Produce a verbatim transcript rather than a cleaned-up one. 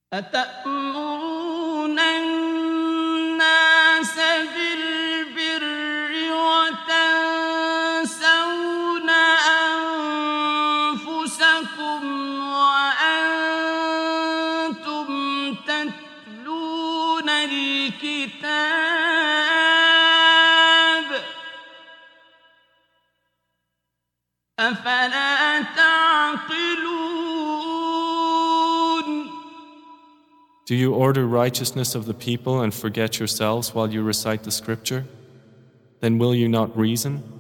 أتأمرون الناس بالبر وتنسون أنفسكم وأنتم تتلون الكتاب أفلا تعقلون. Do you order righteousness of the people and forget yourselves while you recite the scripture? Then will you not reason?